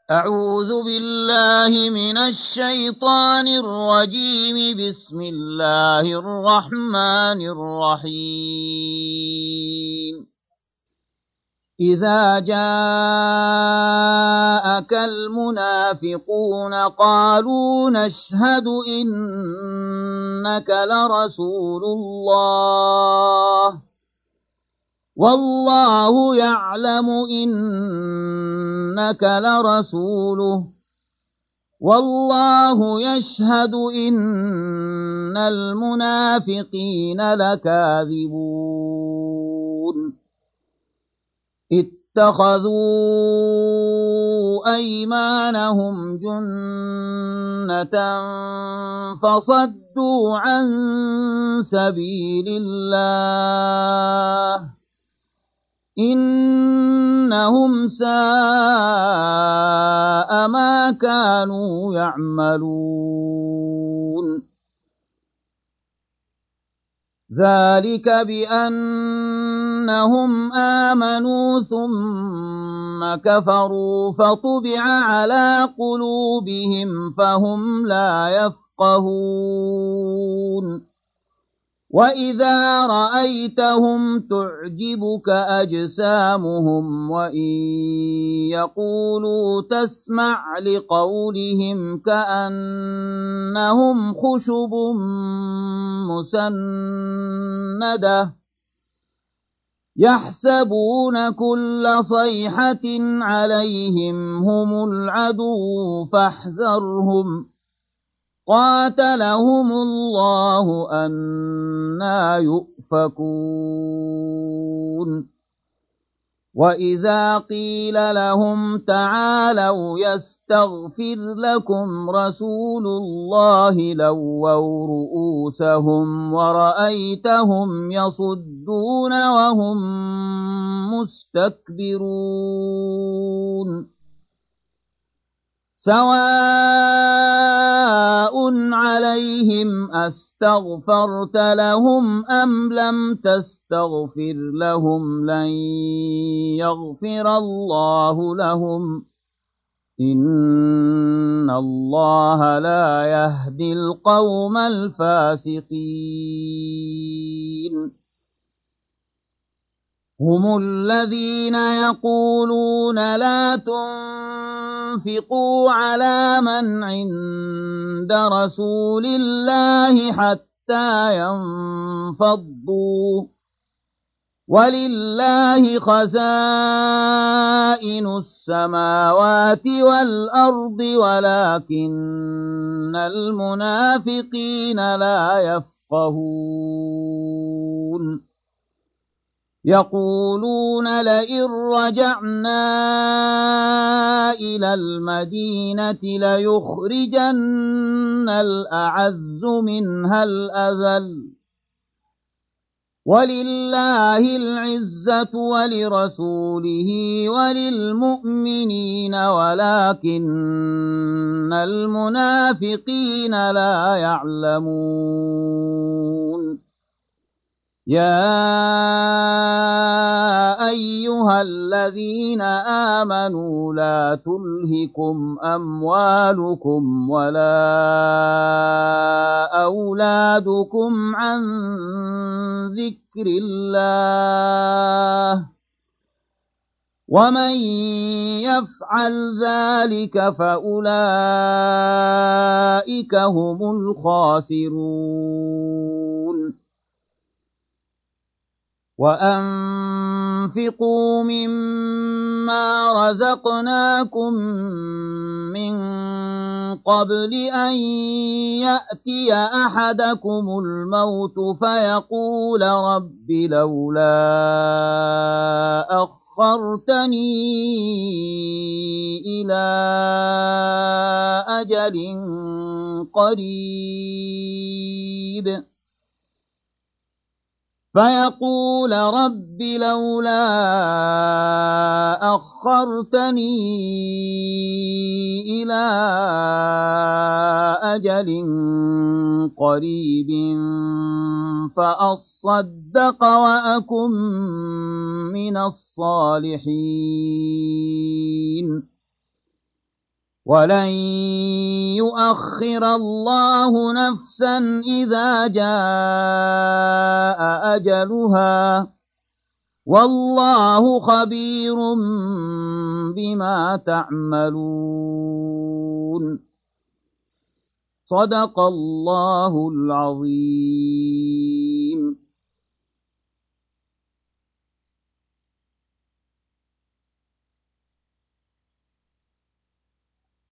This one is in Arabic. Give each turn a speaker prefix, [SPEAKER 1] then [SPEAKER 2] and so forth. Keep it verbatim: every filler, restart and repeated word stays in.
[SPEAKER 1] أعوذ بالله من الشيطان الرجيم. بسم الله الرحمن الرحيم. إذا جاءك المنافقون قالوا نشهد إنك لرسول الله والله يعلم إنك لرسوله والله يشهد إن المنافقين لكاذبون. اتخذوا أيمانهم جنة فصدوا عن سبيل الله إنهم ساء ما كانوا يعملون. ذلك بأنهم آمنوا ثم كفروا فطبع على قلوبهم فهم لا يفقهون. وإذا رأيتهم تعجبك أجسامهم وإن يقولوا تسمع لقولهم كأنهم خشب مسندة يحسبون كل صيحة عليهم هم العدو فاحذرهم قاتلهم الله أنى يؤفكون. وإذا قيل لهم تعالوا يستغفر لكم رسول الله لووا رؤوسهم ورأيتهم يصدون وهم مستكبرون. سواء عليهم أستغفرت لهم أم لم تستغفر لهم لن يغفر الله لهم إن الله لا يهدي القوم الفاسقين. هم الذين يقولون لا تنفقوا على من عند رسول الله حتى ينفضوا ولله خزائن السماوات والأرض ولكن المنافقين لا يفقهون. يقولون لئن رجعنا إلى المدينة ليخرجن الأعز منها الأذل ولله العزة ولرسوله وللمؤمنين ولكن المنافقين لا يعلمون. يا أيها الذين آمنوا لا تلهكم أموالكم ولا أولادكم عن ذكر الله ومن يفعل ذلك فأولئك هم الخاسرون. وأنفقوا مما رزقناكم من قبل أن يأتي أحدكم الموت فيقول رب لولا أخرتني إلى أجل قريب فيقول رب لولا أخرتني إلى أجل قريب فأصدق وأكن من الصالحين ولن يؤخر الله نفسا إذا جاء أجلها والله خبير بما تعملون صدق الله العظيم.